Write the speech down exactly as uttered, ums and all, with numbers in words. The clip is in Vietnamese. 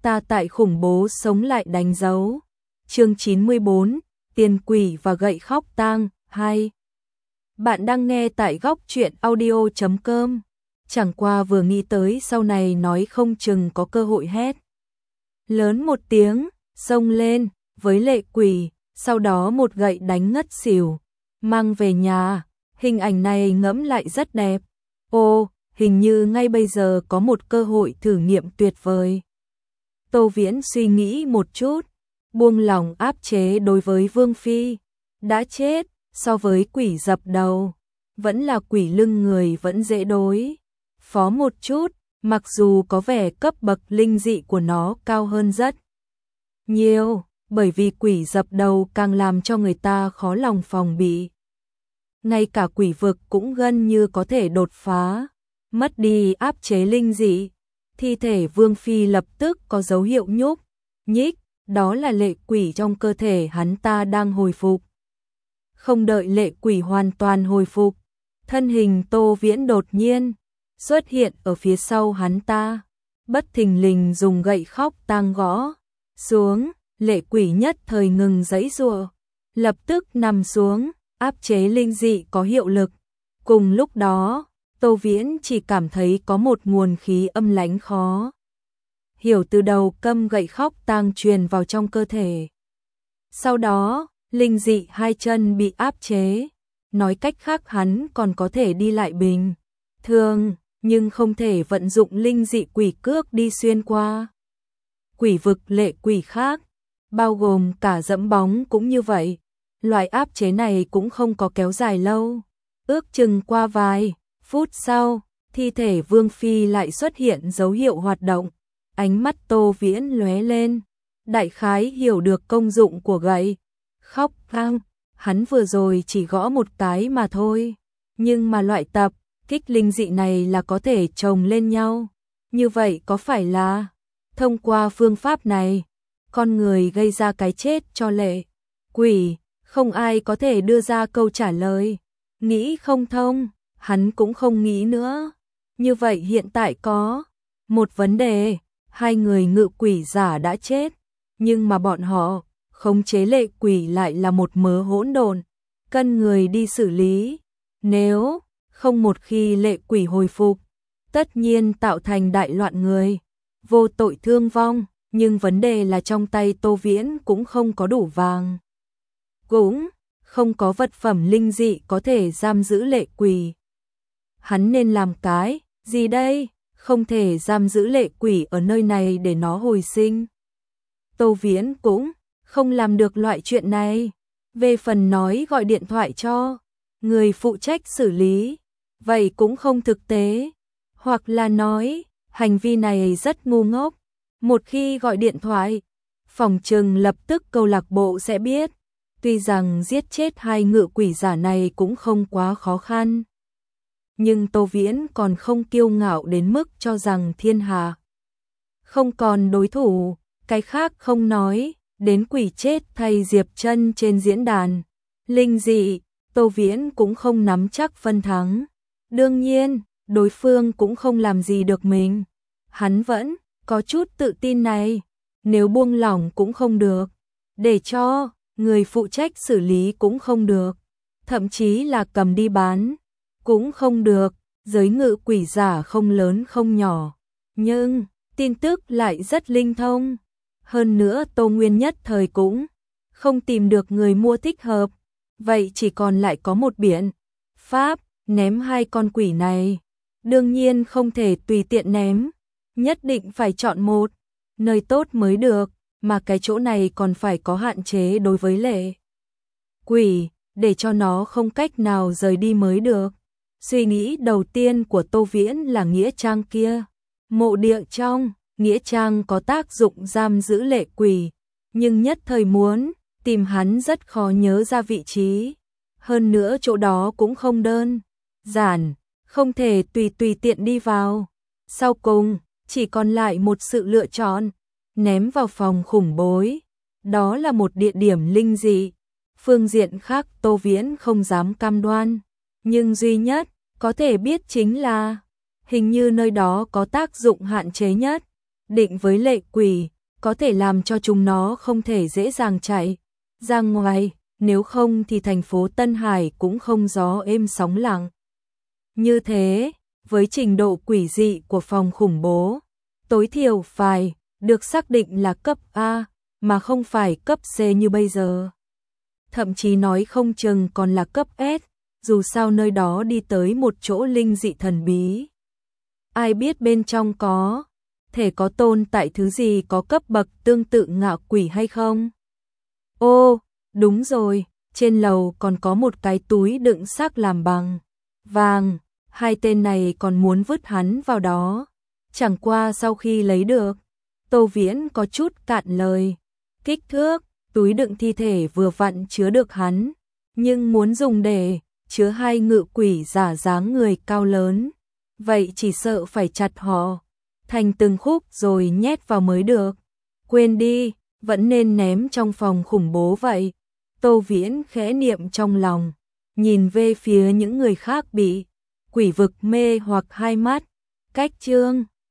ta tại khủng bố sống lại đánh dấu. Chương chín mươi bốn, Tiền quỷ và gậy khóc tang hai. Bạn đang nghe tại góc truyện audio chấm com. Chẳng qua vừa nghĩ tới sau này nói không chừng có cơ hội hét lớn một tiếng, xông lên với lệ quỷ, sau đó một gậy đánh ngất xỉu, mang về nhà. Hình ảnh này ngẫm lại rất đẹp. Ô, hình như ngay bây giờ có một cơ hội thử nghiệm tuyệt vời. Tô Viễn suy nghĩ một chút, buông lỏng áp chế đối với Vương Phi. Đã chết, so với quỷ dập đầu, vẫn là quỷ lưng người vẫn dễ đối phó một chút, mặc dù có vẻ cấp bậc linh dị của nó cao hơn rất nhiều, bởi vì quỷ dập đầu càng làm cho người ta khó lòng phòng bị. Ngay cả quỷ vực cũng gần như có thể đột phá, mất đi áp chế linh dị. Thi thể Vương Phi lập tức có dấu hiệu nhúc nhích, đó là lệ quỷ trong cơ thể hắn ta đang hồi phục. Không đợi lệ quỷ hoàn toàn hồi phục, thân hình Tô Viễn đột nhiên xuất hiện ở phía sau hắn ta, bất thình lình dùng gậy khóc tang gõ xuống. Lệ quỷ nhất thời ngừng giãy giụa, lập tức nằm xuống, áp chế linh dị có hiệu lực. Cùng lúc đó, Tô Viễn chỉ cảm thấy có một nguồn khí âm lãnh khó hiểu từ đầu câm gậy khóc tang truyền vào trong cơ thể. Sau đó, linh dị hai chân bị áp chế, nói cách khác hắn còn có thể đi lại bình thường, nhưng không thể vận dụng linh dị quỷ cước đi xuyên qua. Quỷ vực lệ quỷ khác, bao gồm cả dẫm bóng cũng như vậy. Loại áp chế này cũng không có kéo dài lâu, ước chừng qua vài phút sau, thi thể Vương Phi lại xuất hiện dấu hiệu hoạt động. Ánh mắt Tô Viễn lóe lên, đại khái hiểu được công dụng của gậy khóc tang. Hắn vừa rồi chỉ gõ một cái mà thôi, nhưng mà loại tập kích linh dị này là có thể chồng lên nhau. Như vậy có phải là thông qua phương pháp này, con người gây ra cái chết cho lệ quỷ? Không ai có thể đưa ra câu trả lời. Nghĩ không thông, hắn cũng không nghĩ nữa. Như vậy hiện tại có một vấn đề, hai người ngự quỷ giả đã chết, nhưng mà bọn họ khống chế lệ quỷ lại là một mớ hỗn độn, cần người đi xử lý. Nếu không một khi lệ quỷ hồi phục, tất nhiên tạo thành đại loạn người, vô tội thương vong, nhưng vấn đề là trong tay Tô Viễn cũng không có đủ vàng, cũng không có vật phẩm linh dị có thể giam giữ lệ quỷ. Hắn nên làm cái gì đây? Không thể giam giữ lệ quỷ ở nơi này để nó hồi sinh. Tô Viễn cũng không làm được loại chuyện này. Về phần nói gọi điện thoại cho người phụ trách xử lý, vậy cũng không thực tế. Hoặc là nói, hành vi này rất ngu ngốc. Một khi gọi điện thoại, phòng trừng lập tức câu lạc bộ sẽ biết. Tuy rằng giết chết hai ngự quỷ giả này cũng không quá khó khăn, nhưng Tô Viễn còn không kiêu ngạo đến mức cho rằng thiên hạ không còn đối thủ. Cái khác không nói, đến quỷ chết thay Diệp Trân trên diễn đàn linh dị, Tô Viễn cũng không nắm chắc phân thắng. Đương nhiên, đối phương cũng không làm gì được mình. Hắn vẫn có chút tự tin này, nếu buông lỏng cũng không được, để cho người phụ trách xử lý cũng không được, thậm chí là cầm đi bán cũng không được. Giới ngự quỷ giả không lớn không nhỏ, nhưng tin tức lại rất linh thông. Hơn nữa Tô Nguyên nhất thời cũng không tìm được người mua thích hợp, vậy chỉ còn lại có một biện pháp, ném hai con quỷ này. Đương nhiên không thể tùy tiện ném, nhất định phải chọn một nơi tốt mới được, mà cái chỗ này còn phải có hạn chế đối với lệ quỷ, để cho nó không cách nào rời đi mới được. Suy nghĩ đầu tiên của Tô Viễn là nghĩa trang kia. Mộ địa trong nghĩa trang có tác dụng giam giữ lệ quỷ, nhưng nhất thời muốn tìm hắn rất khó nhớ ra vị trí. Hơn nữa chỗ đó cũng không đơn giản, không thể tùy tùy tiện đi vào. Sau cùng, chỉ còn lại một sự lựa chọn, ném vào phòng khủng bối. Đó là một địa điểm linh dị. Phương diện khác Tô Viễn không dám cam đoan, nhưng duy nhất có thể biết chính là hình như nơi đó có tác dụng hạn chế nhất. định với lệ quỷ, có thể làm cho chúng nó không thể dễ dàng chạy ra ngoài, nếu không thì thành phố Tân Hải cũng không gió êm sóng lặng. Như thế, với trình độ quỷ dị của phòng khủng bố, tối thiểu phải được xác định là cấp A, mà không phải cấp C như bây giờ. Thậm chí nói không chừng còn là cấp S, dù sao nơi đó đi tới một chỗ linh dị thần bí. Ai biết bên trong có thể có tồn tại thứ gì có cấp bậc tương tự ngạ quỷ hay không? Ô, đúng rồi, trên lầu còn có một cái túi đựng xác làm bằng vàng, hai tên này còn muốn vứt hắn vào đó. Chẳng qua sau khi lấy được, Tô Viễn có chút cạn lời. Kích thước, túi đựng thi thể vừa vặn chứa được hắn, nhưng muốn dùng để chứa hai ngự quỷ giả dáng người cao lớn, vậy chỉ sợ phải chặt họ thành từng khúc rồi nhét vào mới được. Quên đi, vẫn nên ném trong phòng khủng bố vậy. Tô Viễn khẽ niệm trong lòng, nhìn về phía những người khác bị quỷ vực mê hoặc hai mắt. Cách chương